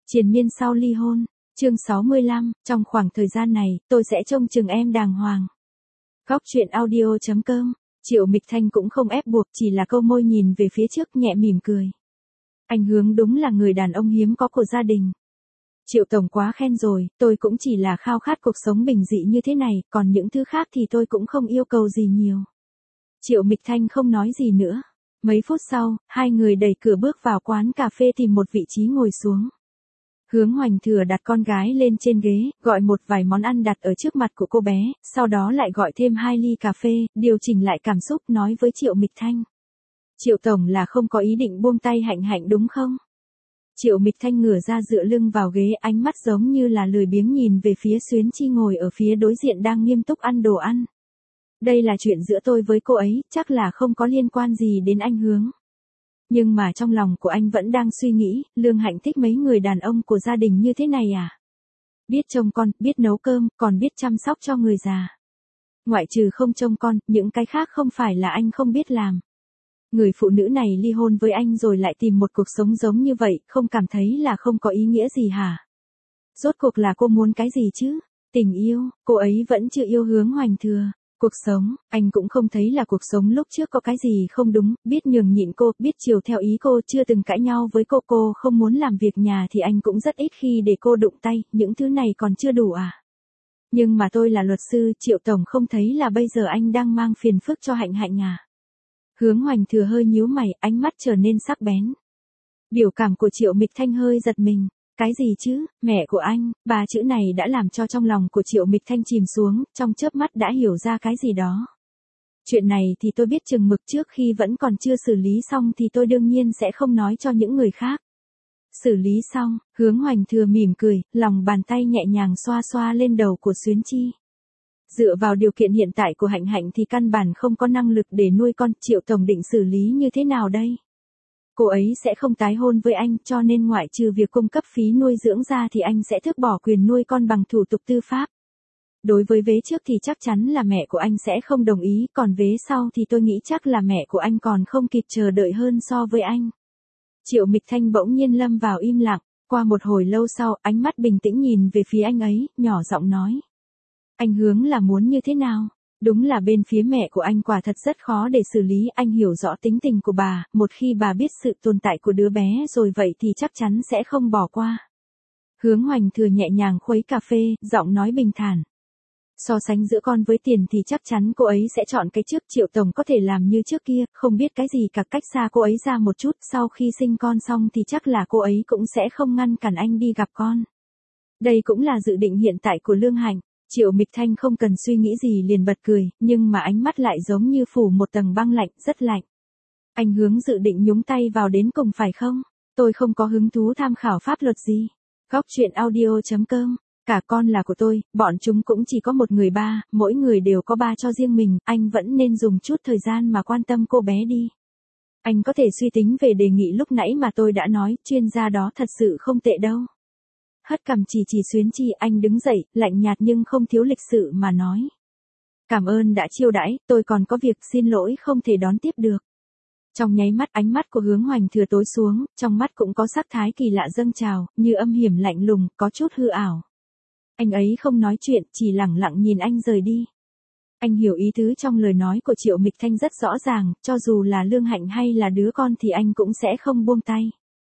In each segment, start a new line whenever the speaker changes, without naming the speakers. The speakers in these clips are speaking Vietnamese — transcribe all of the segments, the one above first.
Triền miên sau ly hôn, chương 65, trong khoảng thời gian này, tôi sẽ trông chừng em đàng hoàng. Góc truyện audio.com, Triệu Mịch Thanh cũng không ép buộc, chỉ là câu môi nhìn về phía trước nhẹ mỉm cười. Anh Hướng đúng là người đàn ông hiếm có của gia đình. Triệu Tổng quá khen rồi, tôi cũng chỉ là khao khát cuộc sống bình dị như thế này, còn những thứ khác thì tôi cũng không yêu cầu gì nhiều. Triệu Mịch Thanh không nói gì nữa. Mấy phút sau, hai người đẩy cửa bước vào quán cà phê tìm một vị trí ngồi xuống. Hướng Hoành Thừa đặt con gái lên trên ghế, gọi một vài món ăn đặt ở trước mặt của cô bé, sau đó lại gọi thêm 2 ly cà phê, điều chỉnh lại cảm xúc nói với Triệu Mịch Thanh. Triệu Tổng là không có ý định buông tay Hạnh Hạnh đúng không? Triệu Mịch Thanh ngửa ra dựa lưng vào ghế, ánh mắt giống như là lười biếng nhìn về phía Xuyến Chi ngồi ở phía đối diện đang nghiêm túc ăn đồ ăn. Đây là chuyện giữa tôi với cô ấy, chắc là không có liên quan gì đến anh Hướng. Nhưng mà trong lòng của anh vẫn đang suy nghĩ, Lương Hạnh thích mấy người đàn ông của gia đình như thế này à? Biết trông con, biết nấu cơm, còn biết chăm sóc cho người già. Ngoại trừ không trông con, những cái khác không phải là anh không biết làm. Người phụ nữ này ly hôn với anh rồi lại tìm một cuộc sống giống như vậy, không cảm thấy là không có ý nghĩa gì hả? Rốt cuộc là cô muốn cái gì chứ? Tình yêu, cô ấy vẫn chưa yêu Hướng Hoành Thừa. Cuộc sống, anh cũng không thấy là cuộc sống lúc trước có cái gì không đúng, biết nhường nhịn cô, biết chiều theo ý cô, chưa từng cãi nhau với cô không muốn làm việc nhà thì anh cũng rất ít khi để cô đụng tay, những thứ này còn chưa đủ à? Nhưng mà tôi là luật sư, Triệu Tổng không thấy là bây giờ anh đang mang phiền phức cho Hạnh Hạnh à? Hướng Hoành Thừa hơi nhíu mày, ánh mắt trở nên sắc bén. Biểu cảm của Triệu Mịch Thanh hơi giật mình. Cái gì chứ, mẹ của anh, ba chữ này đã làm cho trong lòng của Triệu Mịch Thanh chìm xuống, trong chớp mắt đã hiểu ra cái gì đó. Chuyện này thì tôi biết chừng mực, trước khi vẫn còn chưa xử lý xong thì tôi đương nhiên sẽ không nói cho những người khác. Xử lý xong, Hướng Hoành Thừa mỉm cười, lòng bàn tay nhẹ nhàng xoa xoa lên đầu của Xuyến Chi. Dựa vào điều kiện hiện tại của Hạnh Hạnh thì căn bản không có năng lực để nuôi con, Triệu Tổng định xử lý như thế nào đây? Cô ấy sẽ không tái hôn với anh, cho nên ngoại trừ việc cung cấp phí nuôi dưỡng ra thì anh sẽ tước bỏ quyền nuôi con bằng thủ tục tư pháp. Đối với vế trước thì chắc chắn là mẹ của anh sẽ không đồng ý, còn vế sau thì tôi nghĩ chắc là mẹ của anh còn không kịp chờ đợi hơn so với anh. Triệu Mịch Thanh bỗng nhiên lâm vào im lặng, qua một hồi lâu sau, ánh mắt bình tĩnh nhìn về phía anh ấy, nhỏ giọng nói. Anh Hướng là muốn như thế nào? Đúng là bên phía mẹ của anh quả thật rất khó để xử lý, anh hiểu rõ tính tình của bà, một khi bà biết sự tồn tại của đứa bé rồi vậy thì chắc chắn sẽ không bỏ qua. Hướng Hoành Thừa nhẹ nhàng khuấy cà phê, giọng nói bình thản. So sánh giữa con với tiền thì chắc chắn cô ấy sẽ chọn cái trước, Triệu Tổng có thể làm như trước kia, không biết cái gì cả, cách xa cô ấy ra một chút, sau khi sinh con xong thì chắc là cô ấy cũng sẽ không ngăn cản anh đi gặp con. Đây cũng là dự định hiện tại của Lương Hạnh. Triệu Mịch Thanh không cần suy nghĩ gì liền bật cười, nhưng mà ánh mắt lại giống như phủ một tầng băng lạnh, rất lạnh. Anh Hướng dự định nhúng tay vào đến cùng phải không? Tôi không có hứng thú tham khảo pháp luật gì. Góc truyện audio.com, cả con là của tôi, bọn chúng cũng chỉ có một người ba, mỗi người đều có ba cho riêng mình, anh vẫn nên dùng chút thời gian mà quan tâm cô bé đi. Anh có thể suy tính về đề nghị lúc nãy mà tôi đã nói, chuyên gia đó thật sự không tệ đâu. Hất cằm chỉ Xuyến Chi, anh đứng dậy, lạnh nhạt nhưng không thiếu lịch sự mà nói. Cảm ơn đã chiêu đãi, tôi còn có việc, xin lỗi không thể đón tiếp được. Trong nháy mắt ánh mắt của Hướng Hoành Thừa tối xuống, trong mắt cũng có sắc thái kỳ lạ dâng trào, như âm hiểm lạnh lùng, có chút hư ảo. Anh ấy không nói chuyện, chỉ lẳng lặng nhìn anh rời đi. Anh hiểu ý tứ trong lời nói của Triệu Mịch Thanh rất rõ ràng, cho dù là Lương Hạnh hay là đứa con thì anh cũng sẽ không buông tay.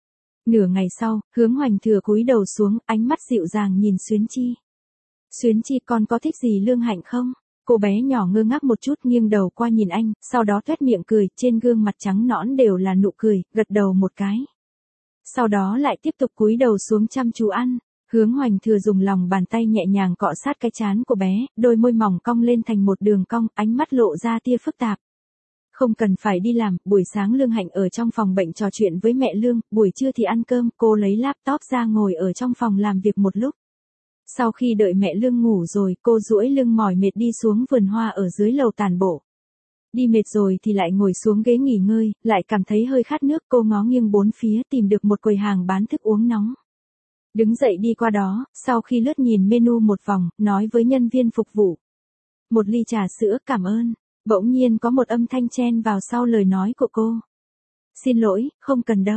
Nửa ngày sau, Hướng Hoành Thừa cúi đầu xuống, ánh mắt dịu dàng nhìn Xuyến Chi. Xuyến Chi, con có thích gì Lương Hạnh không? Cô bé nhỏ ngơ ngác một chút, nghiêng đầu qua nhìn anh, sau đó tuét miệng cười, trên gương mặt trắng nõn đều là nụ cười, gật đầu một cái. Sau đó lại tiếp tục cúi đầu xuống chăm chú ăn. Hướng Hoành Thừa dùng lòng bàn tay nhẹ nhàng cọ sát cái trán của bé, đôi môi mỏng cong lên thành một đường cong, ánh mắt lộ ra tia phức tạp. Không cần phải đi làm, buổi sáng Lương Hạnh ở trong phòng bệnh trò chuyện với mẹ Lương, buổi trưa thì ăn cơm, cô lấy laptop ra ngồi ở trong phòng làm việc một lúc. Sau khi đợi mẹ Lương ngủ rồi, cô duỗi lưng mỏi mệt đi xuống vườn hoa ở dưới lầu tản bộ. Đi mệt rồi thì lại ngồi xuống ghế nghỉ ngơi, lại cảm thấy hơi khát nước, cô ngó nghiêng bốn phía tìm được một quầy hàng bán thức uống nóng. Đứng dậy đi qua đó, sau khi lướt nhìn menu một vòng, nói với nhân viên phục vụ. Một ly trà sữa, cảm ơn. Bỗng nhiên có một âm thanh chen vào sau lời nói của cô. Xin lỗi, không cần đâu.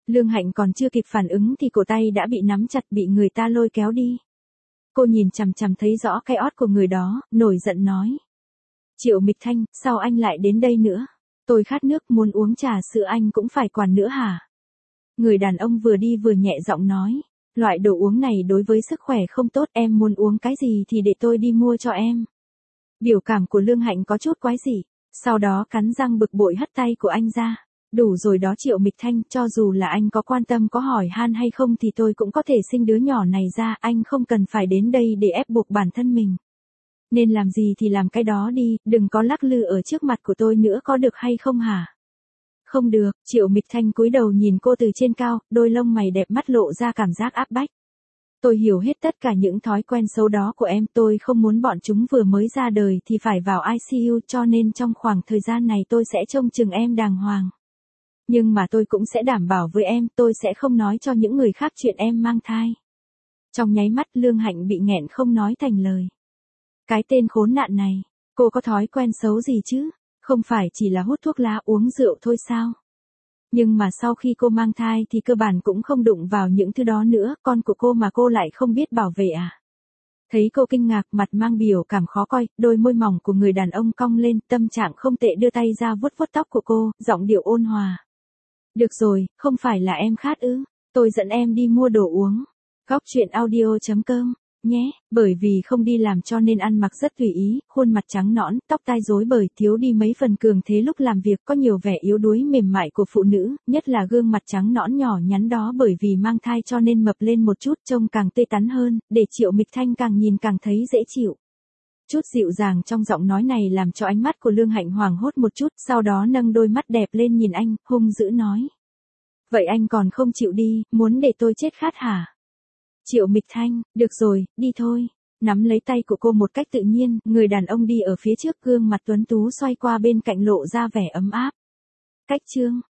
Lương Hạnh còn chưa kịp phản ứng thì cổ tay đã bị nắm chặt, bị người ta lôi kéo đi. Cô nhìn chằm chằm thấy rõ cái ót của người đó, nổi giận nói. Triệu Mịch Thanh, sao anh lại đến đây nữa? Tôi khát nước, muốn uống trà sữa, anh cũng phải quản nữa hả? Người đàn ông vừa đi vừa nhẹ giọng nói. Loại đồ uống này đối với sức khỏe không tốt, em muốn uống cái gì thì để tôi đi mua cho em. Biểu cảm của Lương Hạnh có chút quái dị, sau đó cắn răng bực bội hất tay của anh ra. Đủ rồi đó Triệu Mịch Thanh, cho dù là anh có quan tâm có hỏi han hay không thì tôi cũng có thể sinh đứa nhỏ này ra, anh không cần phải đến đây để ép buộc bản thân mình. Nên làm gì thì làm cái đó đi, đừng có lắc lư ở trước mặt của tôi nữa, có được hay không hả? Không được, Triệu Mịch Thanh cúi đầu nhìn cô từ trên cao, đôi lông mày đẹp mắt lộ ra cảm giác áp bách. Tôi hiểu hết tất cả những thói quen xấu đó của em, tôi không muốn bọn chúng vừa mới ra đời thì phải vào ICU, cho nên trong khoảng thời gian này tôi sẽ trông chừng em đàng hoàng. Nhưng mà tôi cũng sẽ đảm bảo với em, tôi sẽ không nói cho những người khác chuyện em mang thai. Trong nháy mắt Lương Hạnh bị nghẹn không nói thành lời. Cái tên khốn nạn này, cô có thói quen xấu gì chứ? Không phải chỉ là hút thuốc lá uống rượu thôi sao? Nhưng mà sau khi cô mang thai thì cơ bản cũng không đụng vào những thứ đó nữa, con của cô mà cô lại không biết bảo vệ à? Thấy cô kinh ngạc, mặt mang biểu cảm khó coi, đôi môi mỏng của người đàn ông cong lên, tâm trạng không tệ, đưa tay ra vuốt vuốt tóc của cô, giọng điệu ôn hòa. Được rồi, không phải là em khát ư? Tôi dẫn em đi mua đồ uống. Góc truyện audio.com nhé, bởi vì không đi làm cho nên ăn mặc rất tùy ý, khuôn mặt trắng nõn, tóc tai rối bời, thiếu đi mấy phần cường thế lúc làm việc, có nhiều vẻ yếu đuối mềm mại của phụ nữ, nhất là gương mặt trắng nõn nhỏ nhắn đó, bởi vì mang thai cho nên mập lên một chút, trông càng tươi tắn hơn, để Triệu Mịch Thanh càng nhìn càng thấy dễ chịu. Chút dịu dàng trong giọng nói này làm cho ánh mắt của Lương Hạnh hoảng hốt một chút, sau đó nâng đôi mắt đẹp lên nhìn anh, hung dữ nói. Vậy anh còn không chịu đi, muốn để tôi chết khát hả? Triệu Mịch Thanh, được rồi, đi thôi. Nắm lấy tay của cô một cách tự nhiên, người đàn ông đi ở phía trước, gương mặt tuấn tú xoay qua bên cạnh lộ ra vẻ ấm áp. Cách chương